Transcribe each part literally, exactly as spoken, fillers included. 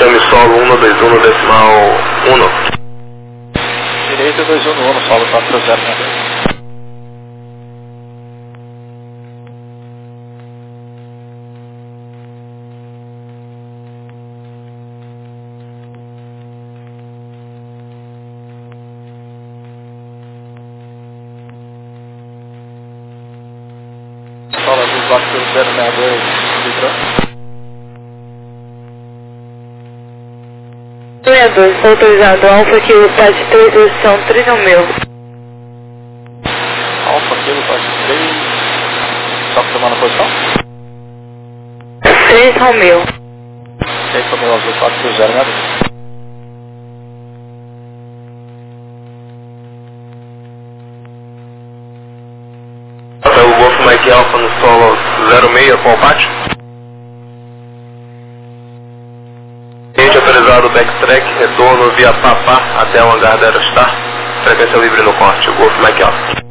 chame solo um dois um decimal um. Direita dois um um, solo quatro zero dois. Solo azul quatro zero dois, litrão. sessenta e dois, autorizado. Alfa Kilo Pad três, posição três ao meu. Alfa Kilo Pad três, só tomando posição? três ao meu. três ao meu, azul quatro zero dois. O Golf Mike Alpha no solo zero seis, qual parte? Cliente autorizado backtrack, retorno via Papá até o hangar da Aerostar. Frequência livre no corte, o Golf Mike Alpha.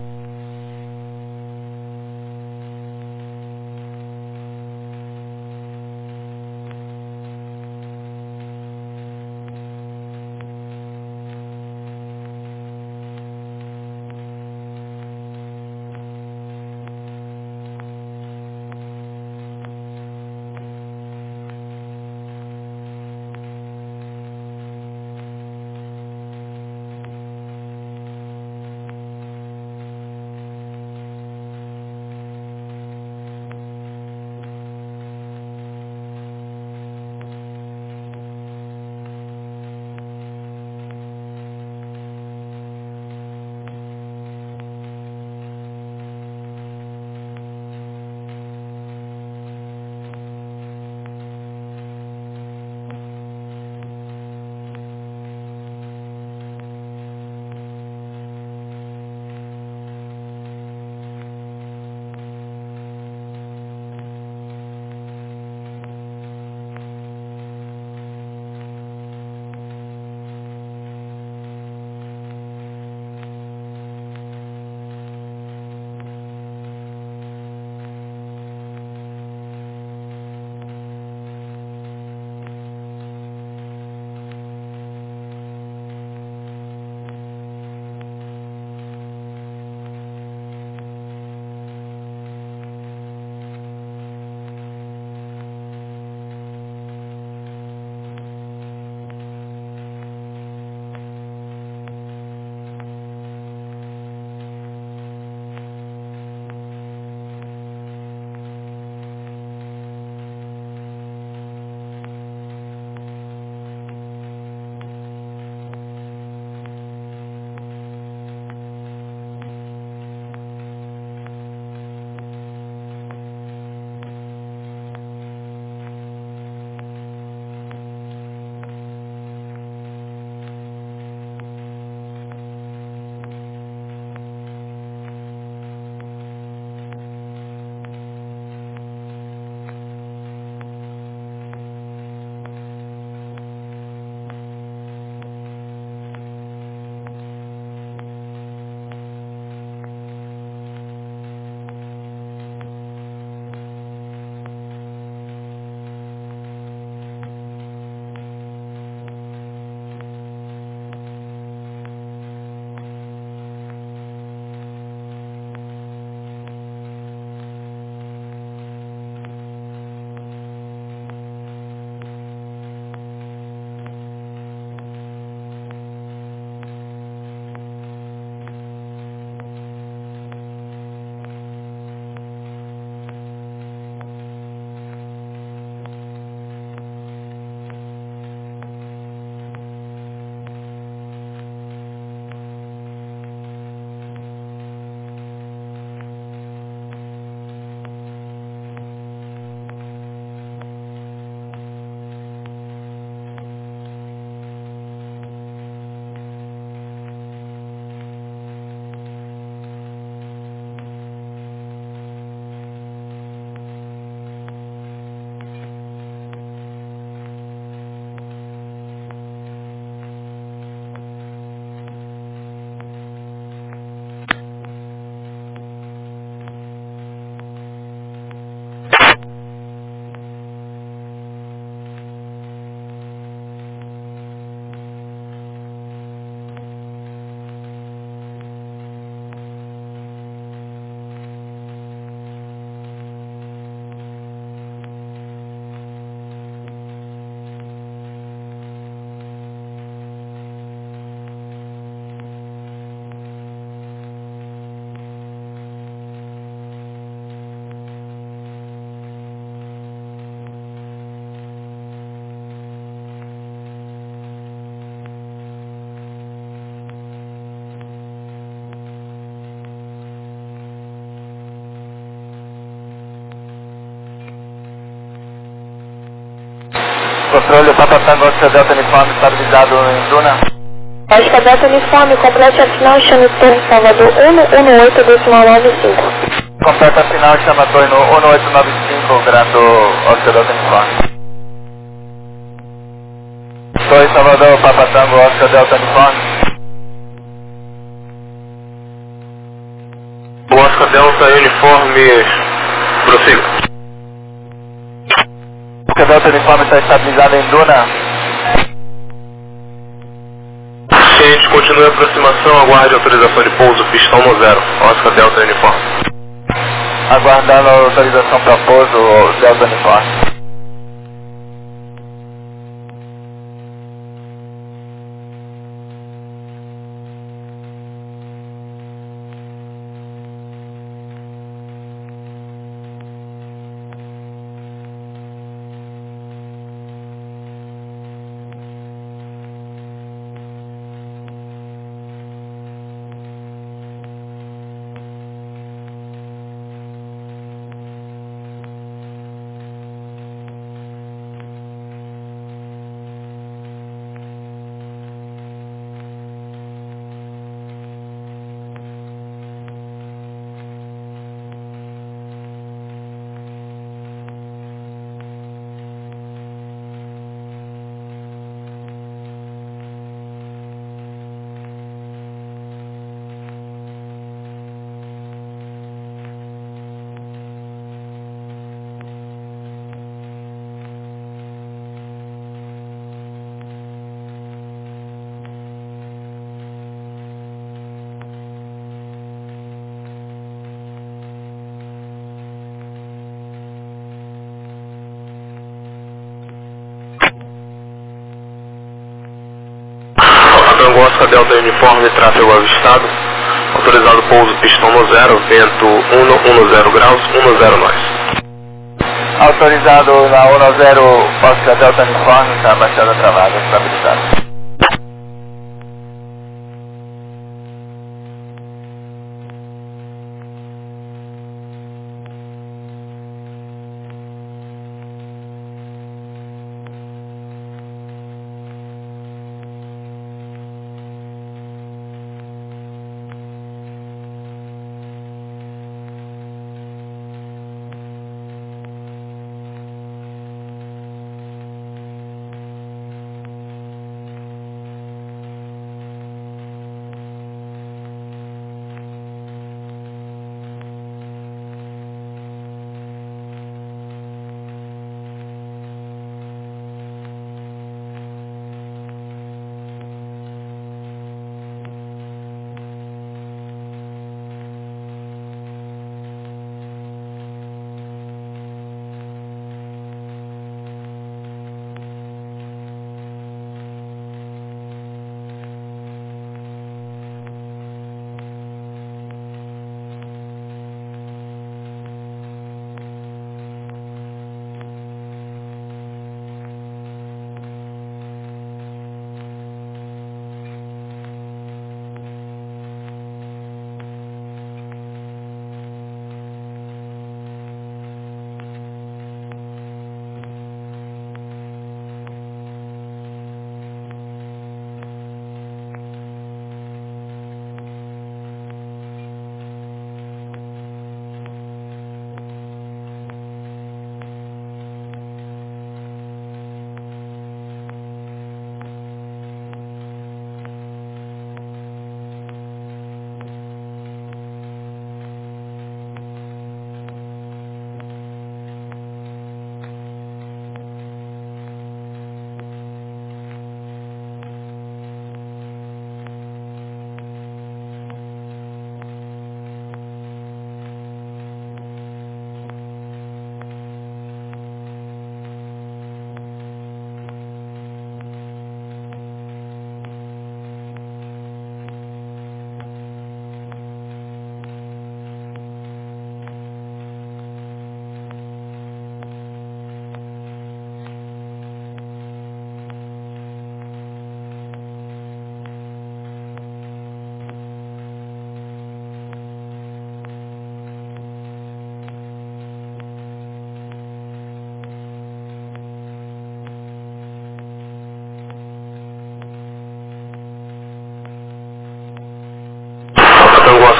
Controle, Papa Tango, Oscar Delta Uniforme, estabilizado em Duna. Oscar Delta Uniforme, complete a final, chame Torre Salvador um um oito decimal nove cinco. Completa a final, chama Torre no um oito nove cinco, Grando Oscar Delta Uniforme. Torre Salvador, Papa Tango, Oscar Delta Uniforme. O Oscar Delta Uniforme, prossiga. Oscar Delta Uniforme está estabilizado em Duna. Ciente, continue a aproximação, aguarde autorização de pouso, pistão no zero. Oscar Delta Uniforme. Aguardando a autorização para pouso, Delta Uniforme. Oscar Delta Uniforme, tráfego avistado. Autorizado pouso, pistão no zero, vento um zero graus, um zero nós. Autorizado na um zero, Oscar Delta Uniforme, está baixada travada, estabilizado.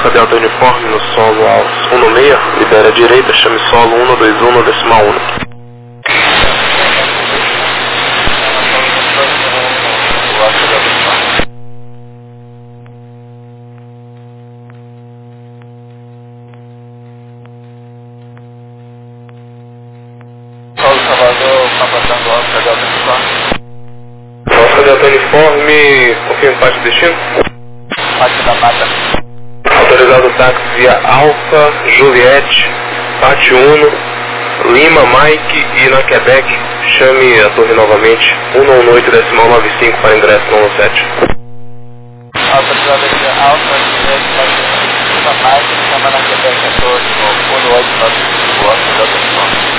Oscar Delta Uniforme no solo aos um no meio, libera a direita, chame solo um dois um decimal um. Solo Salvador, passando Oscar Delta Uniforme. Oscar Delta Uniforme, confirma parte do destino. Parte da mata. Autorizado o táxi via Alfa, Juliette, Pátio Uno, Lima, Mike e na Quebec, chame a torre novamente, um um oito decimal nove cinco para ingresso no sete. Autorizado via Alfa, Juliette, Pátio Uno, Lima, Mike, chama na Quebec a torre no um oito nove cinco, Oscar Delta Uniforme.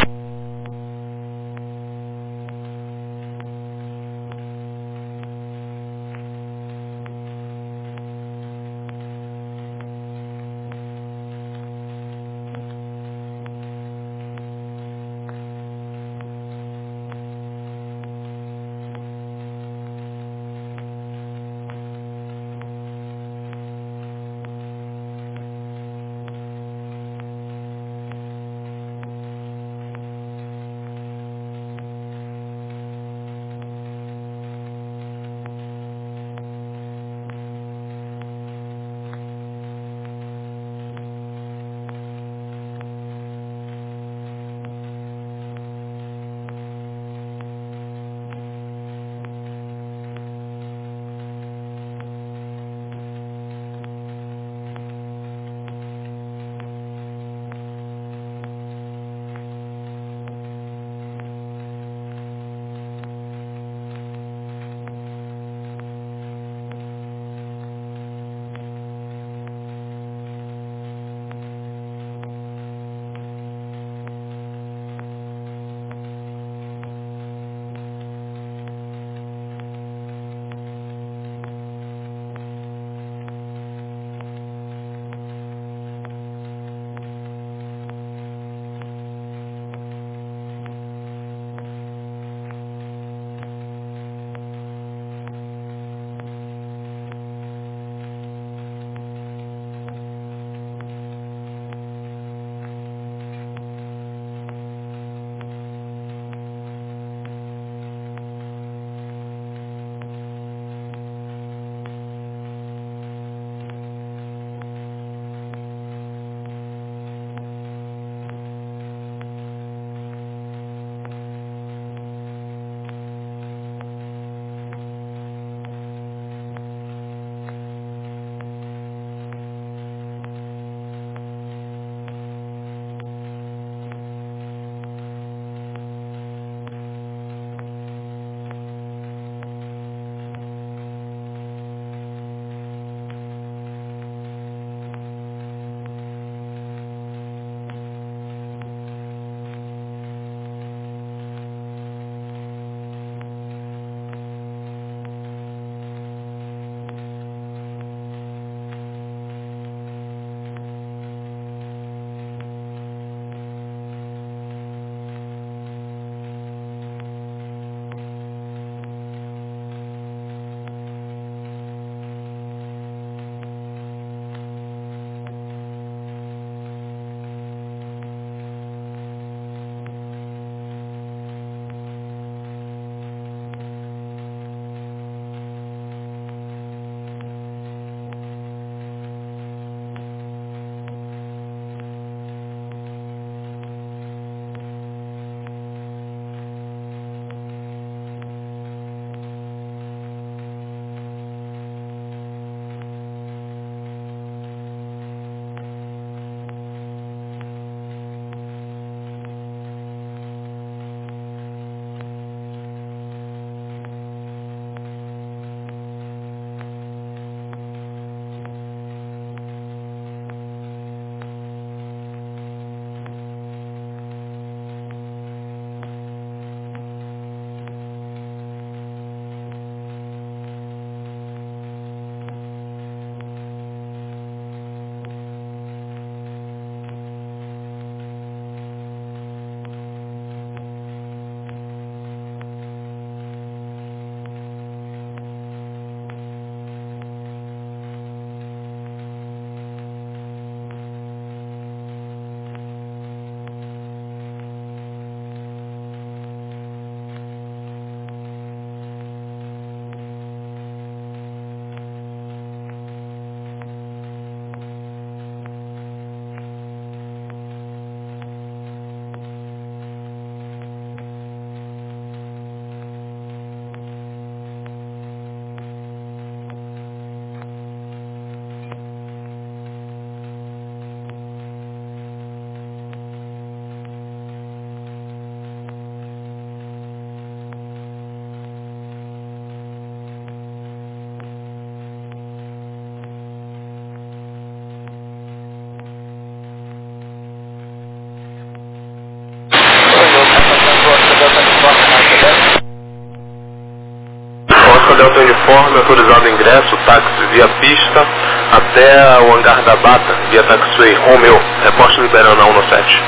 Delta Uniforme, autorizado o ingresso, táxi via pista até o hangar da Bata, via taxiway Romeo. Reporte liberando a um sete.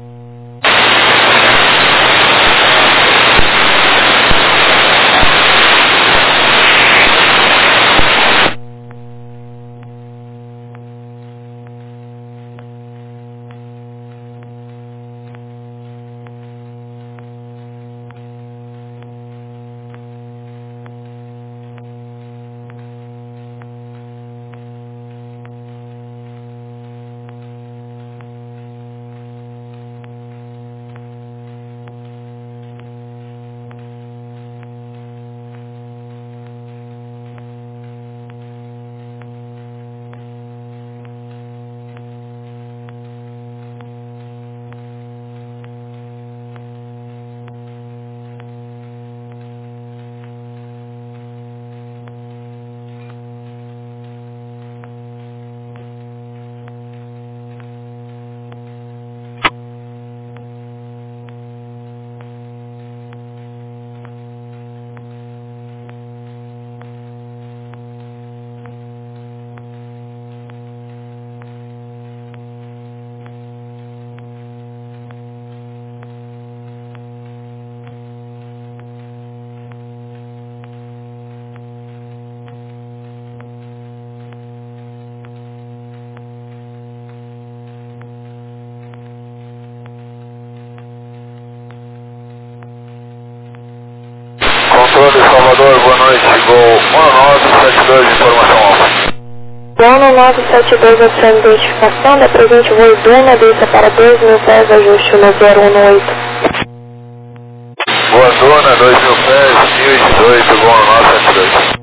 Controle Salvador, boa noite, voo um nove sete dois, informação alfa. Voo nove sete dois, a sua identificação, é presente voo Duna, desça para dois mil pés, ajuste no zero um oito. Boa Duna, dois mil pés, mil e dezoito, voo nove sete dois.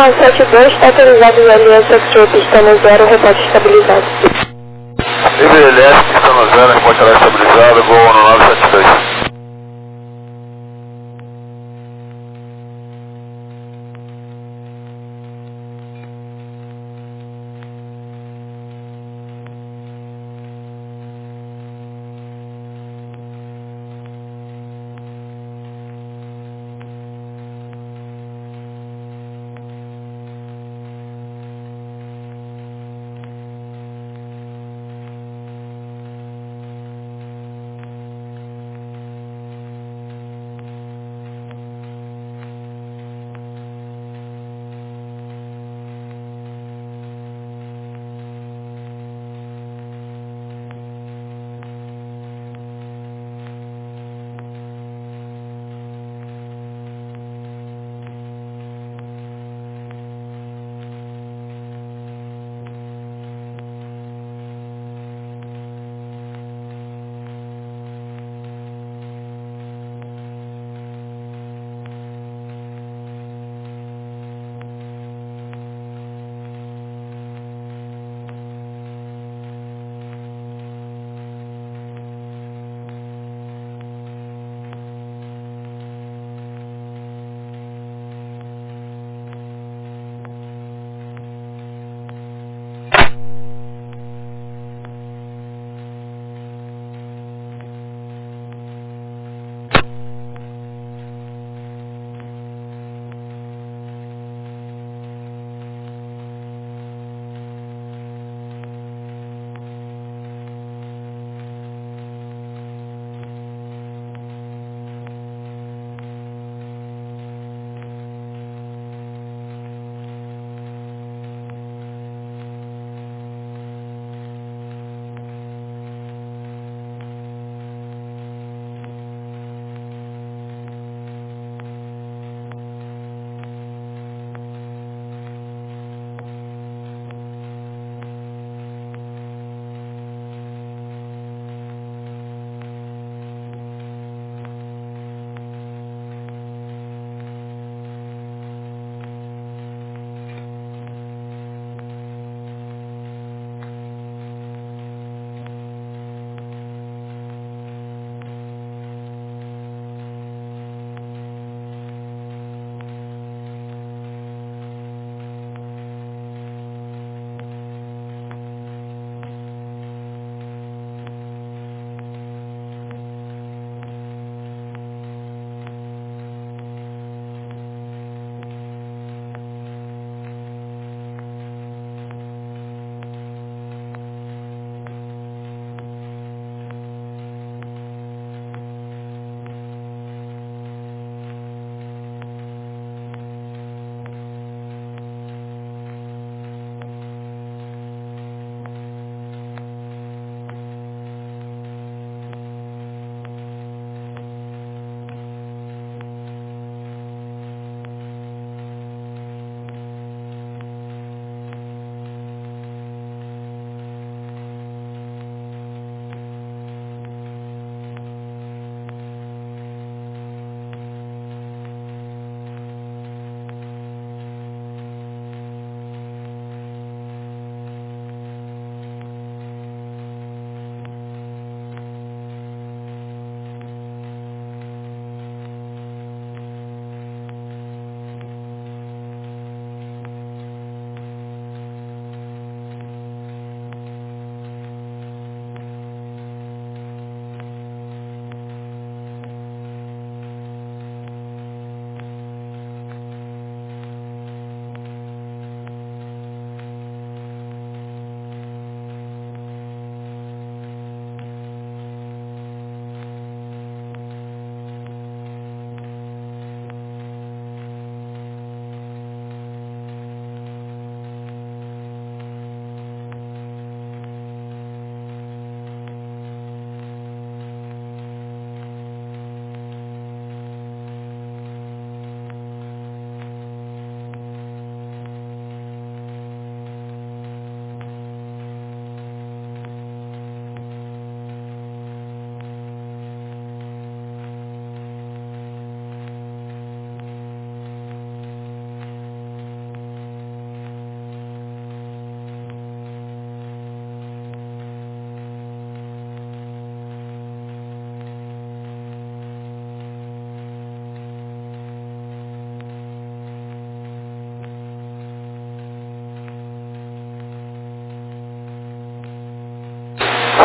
nove sete dois, está autorizado o L S F pista no zero, reporte estabilizado. Livre L S, pista no zero, reporte estabilizado, voo no nove sete dois.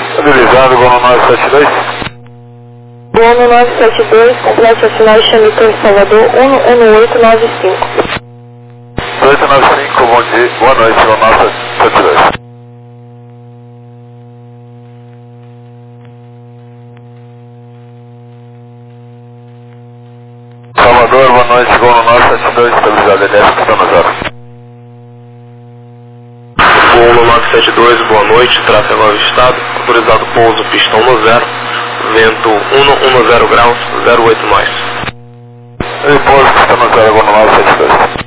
Estabilizado, voo nove sete dois. Voo no nove sete dois, complete a sinal Chame Torre Salvador um um oito nove cinco. oito nove cinco, bom dia, boa noite, voo nove sete dois. Salvador, boa noite, voo no nove sete dois, estabilizado, L S, pistão no zero. Voo no nove sete dois, boa noite, tráfego avistado, autorizado pouso, pistão no zero, vento cento e dez graus, zero oito nós. E pouso, pistão no zero, voo no nove sete dois.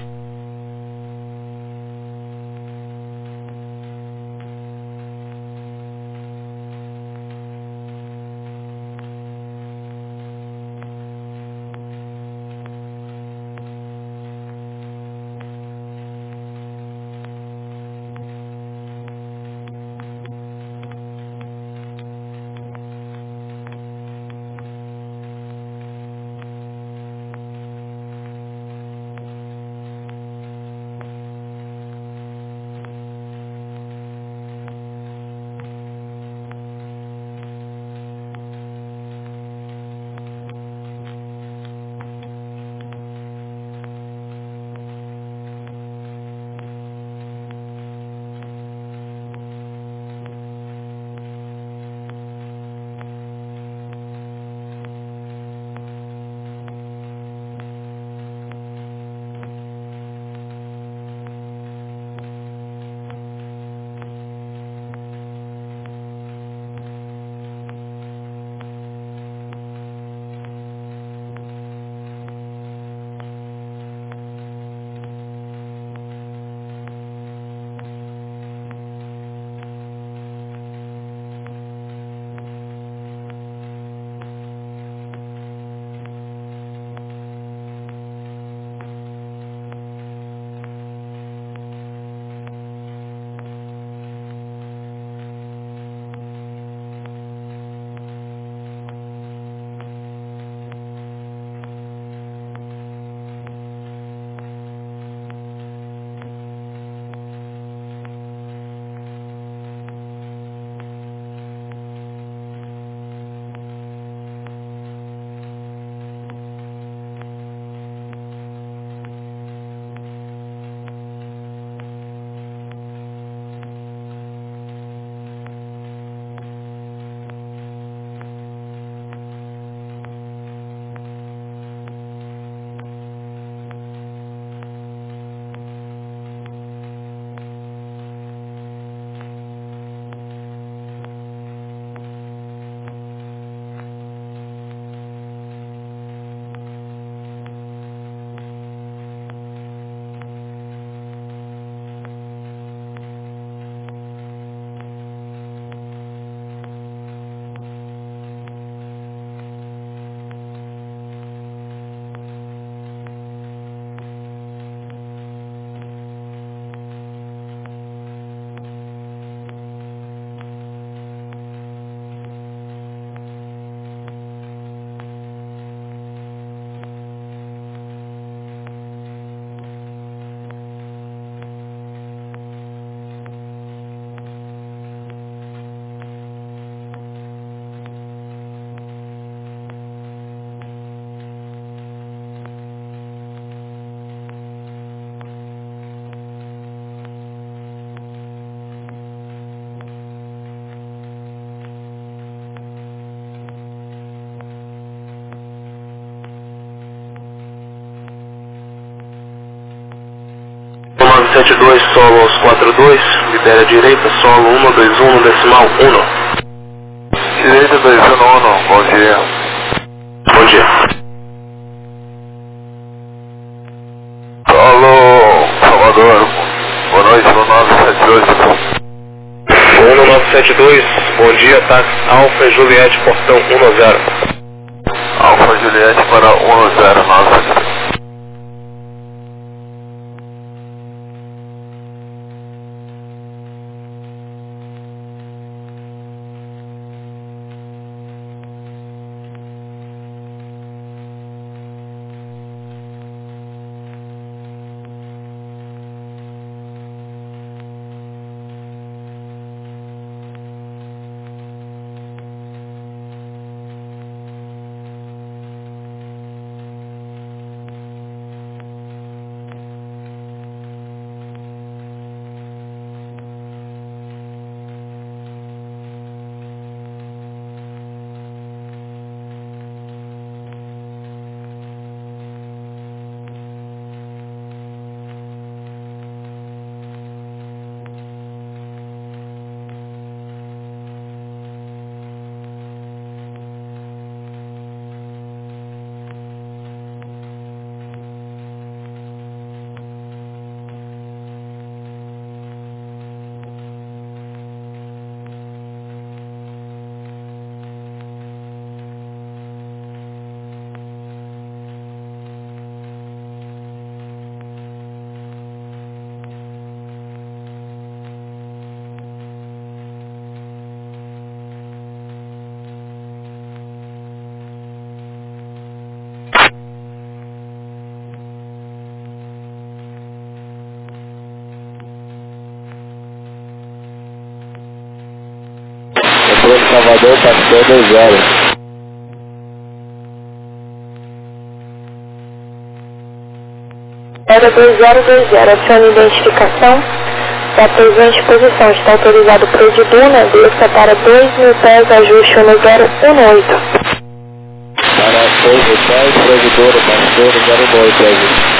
nove sete dois, solo aos quatro dois, libera a direita, solo um dois um, decimal um. Direita dois um um, bom dia. Bom dia. Alô, Salvador, boa noite, no nove sete dois. um no nove sete dois, bom dia, táxi Alfa Juliette, portão um zero. Alfa Juliette para um zero nove sete dois. Salvador, Pastor dois zero. Era dois zero dois zero, acione identificação. Da presente posição está autorizado para o de Duna, desça para dois mil pés, ajuste um zero um oito. Para dois mil pés, provedora, Pastor zero dois, ajuste.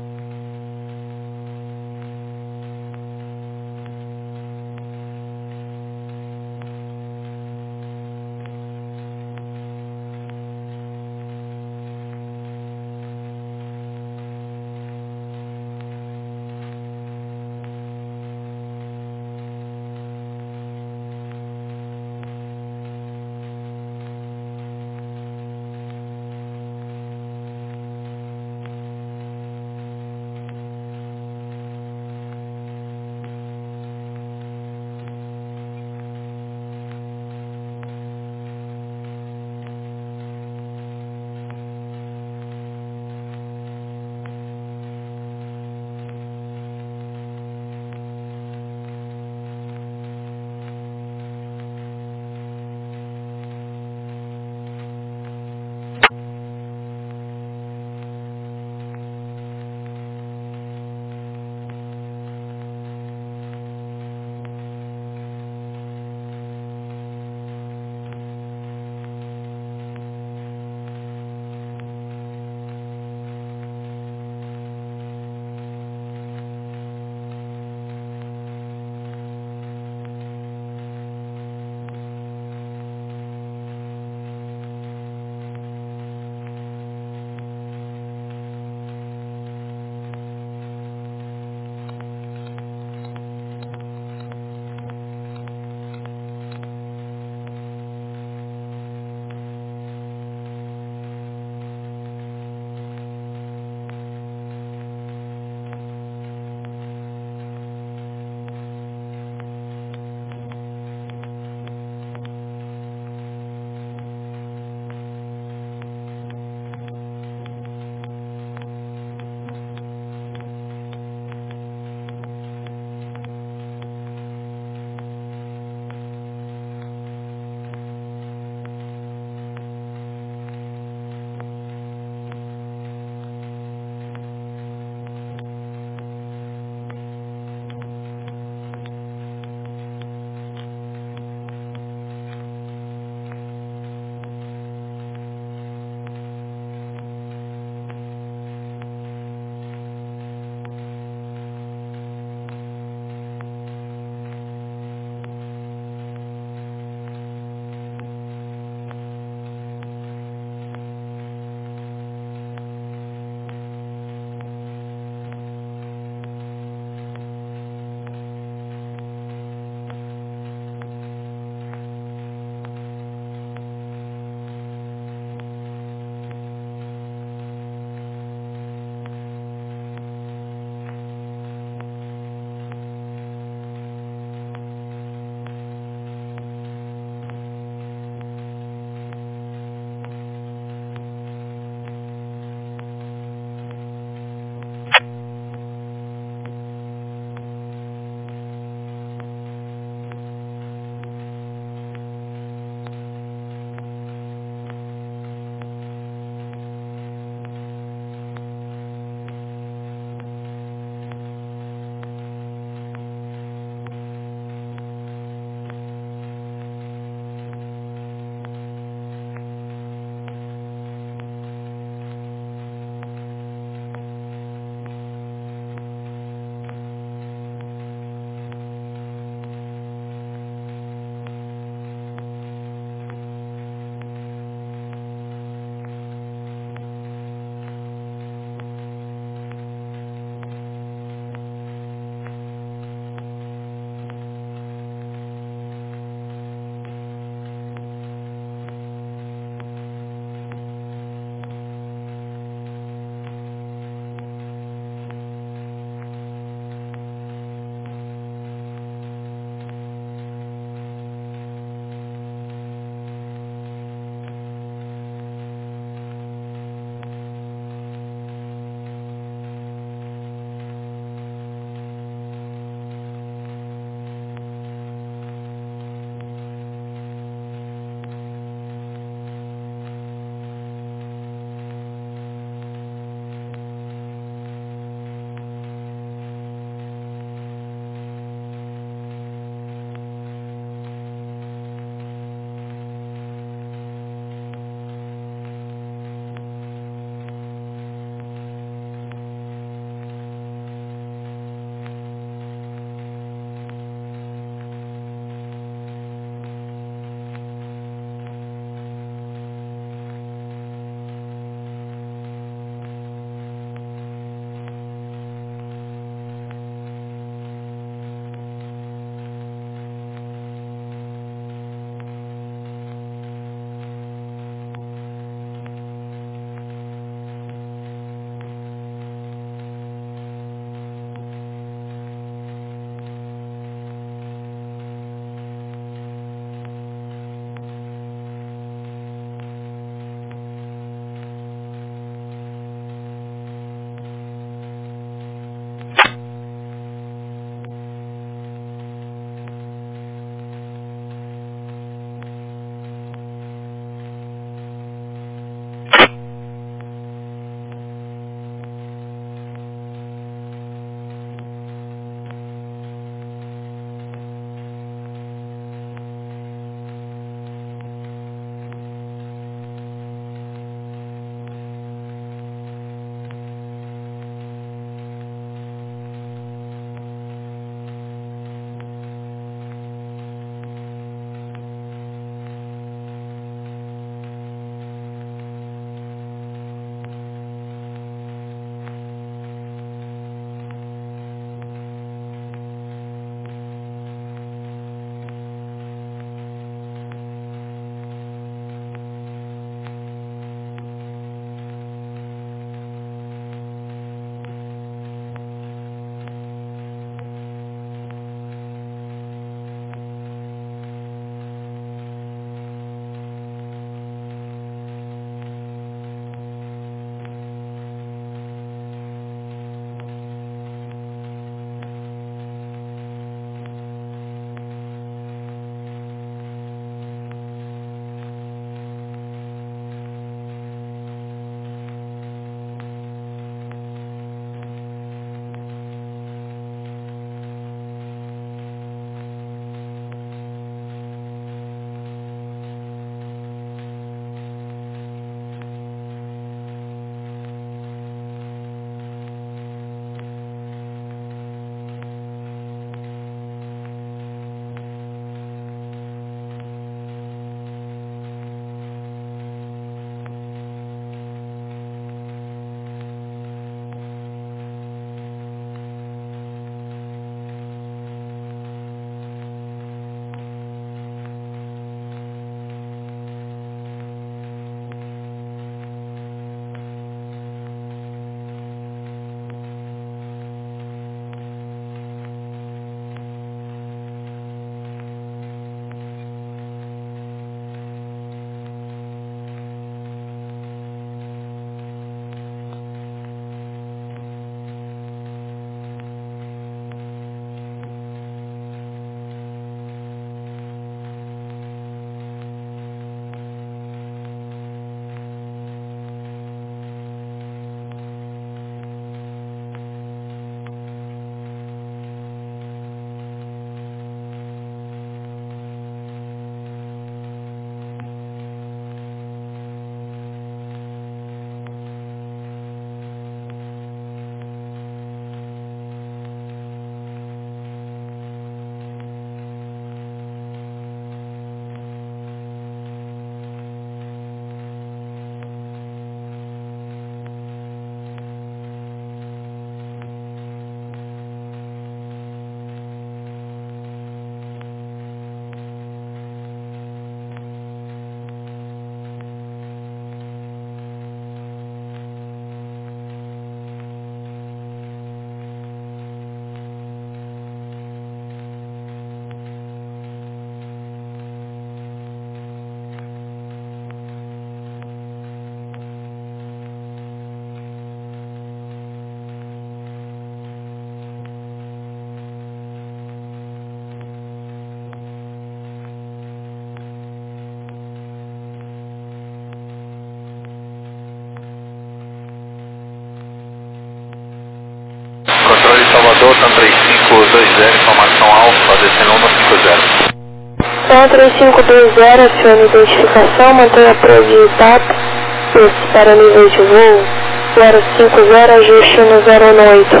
Sam três cinco dois zero, informação alfa, descendo um cinco zero. Sam três cinco dois zero, acione identificação, mantenha a prova TAP, esse para nível de voo, zero cinco zero, ajuste no zero um oito.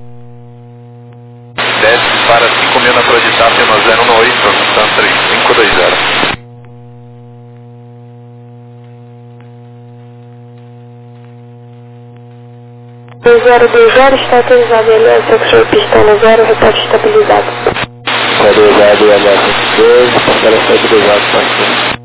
Desce para cinco mil na prova de TAP no zero um oito, Sam três cinco dois zero. zero dois zero, está autorizado L S X-Ray pistão no zero, reporte estabilizado. Autorizado L S X-Ray, para estabilizado, parceiro.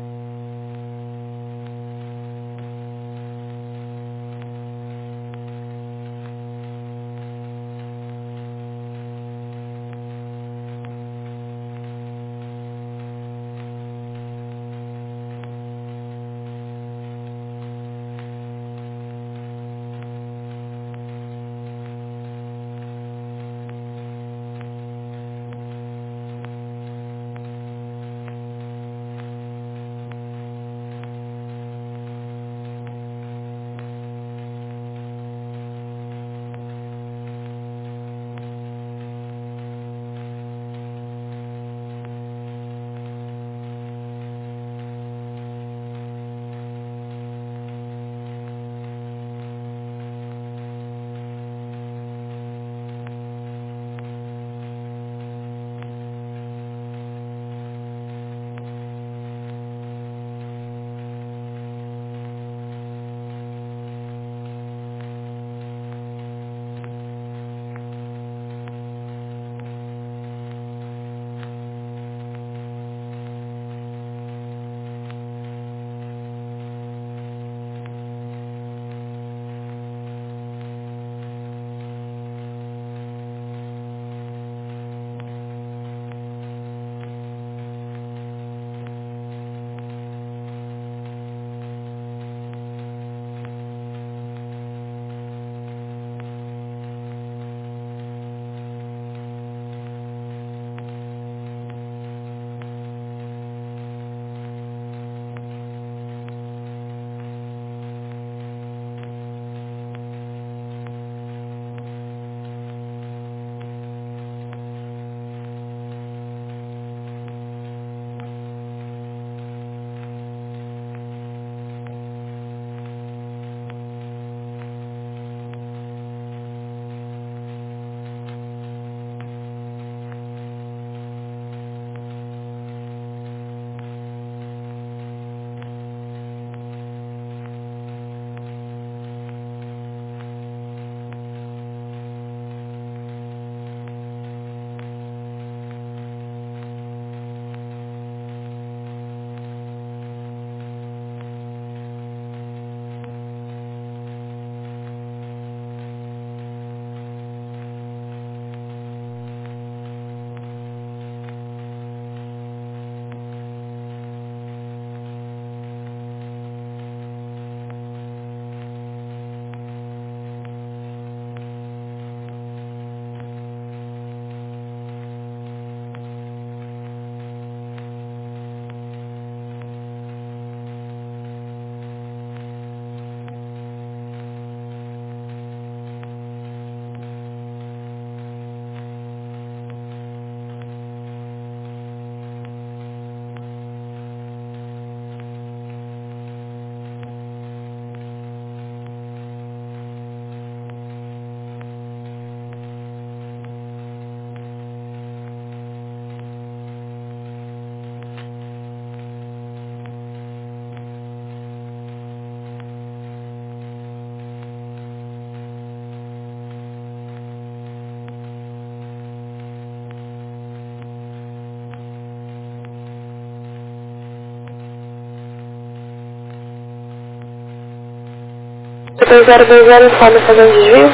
dois zero dois zero, informe fazendo desvio.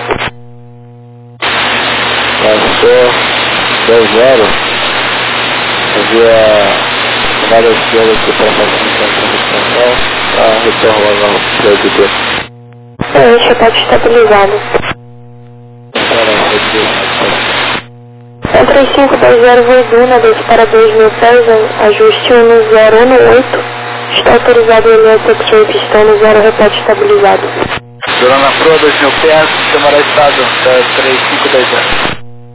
Passou dois zero. Havia várias esquerda aqui para fazer a para retornar ao P D. É, deixa pode estabilizado. É três cinco dois zero, Voiduna, desce para dois mil pés, ajuste um no zero um oito. Está autorizado o L S X-Ray pistão no zero, repete estabilizado. Durante a proa, dois mil pés, camarada estado, três cinco dois zero.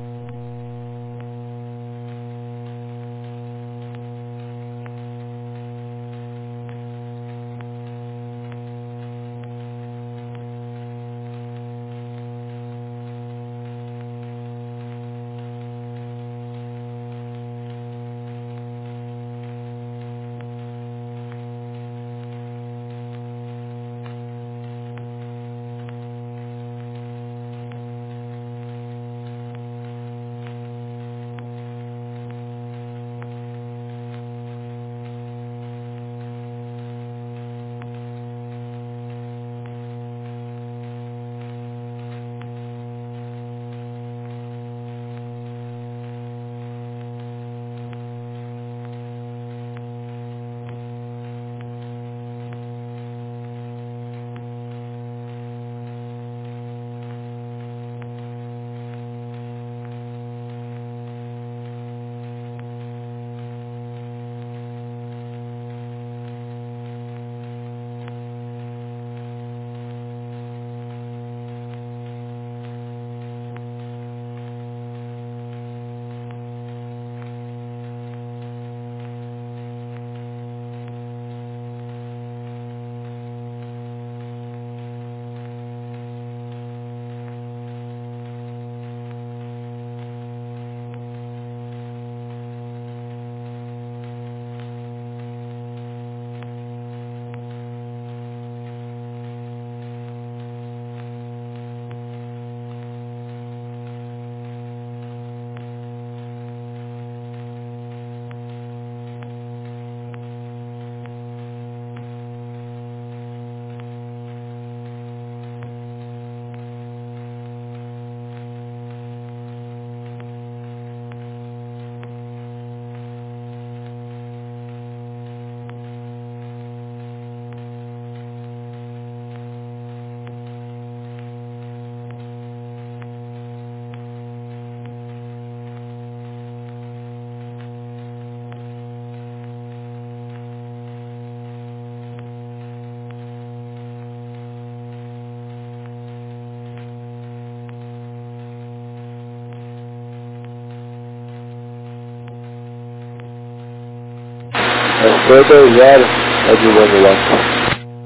Pastor dois zero, é de ambulância.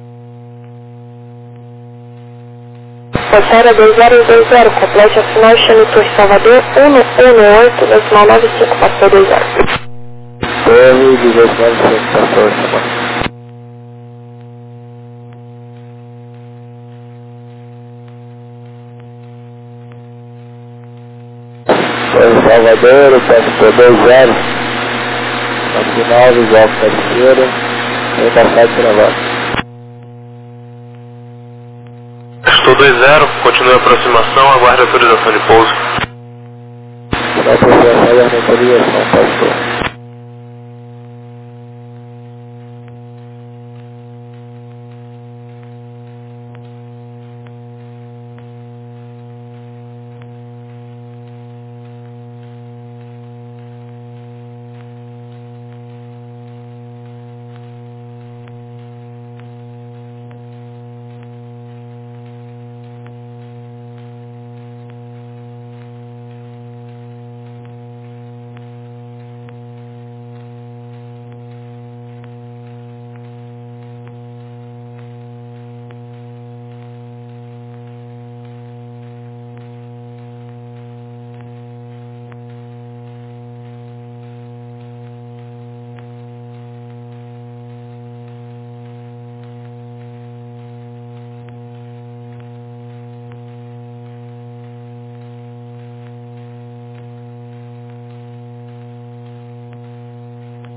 Passara dois zero dois zero, complete a final, chame Torre Salvador, um um oito, decimal nove cinco, passou dois zero. Torre dezoito nove cinco, passou semana. Torre Salvador, passou dois zero, na final, visual terceira, vem passar de gravado. Estou dois zero, continue a aproximação, aguarde a autorização de pouso. Na aproximação e a autorização, passou.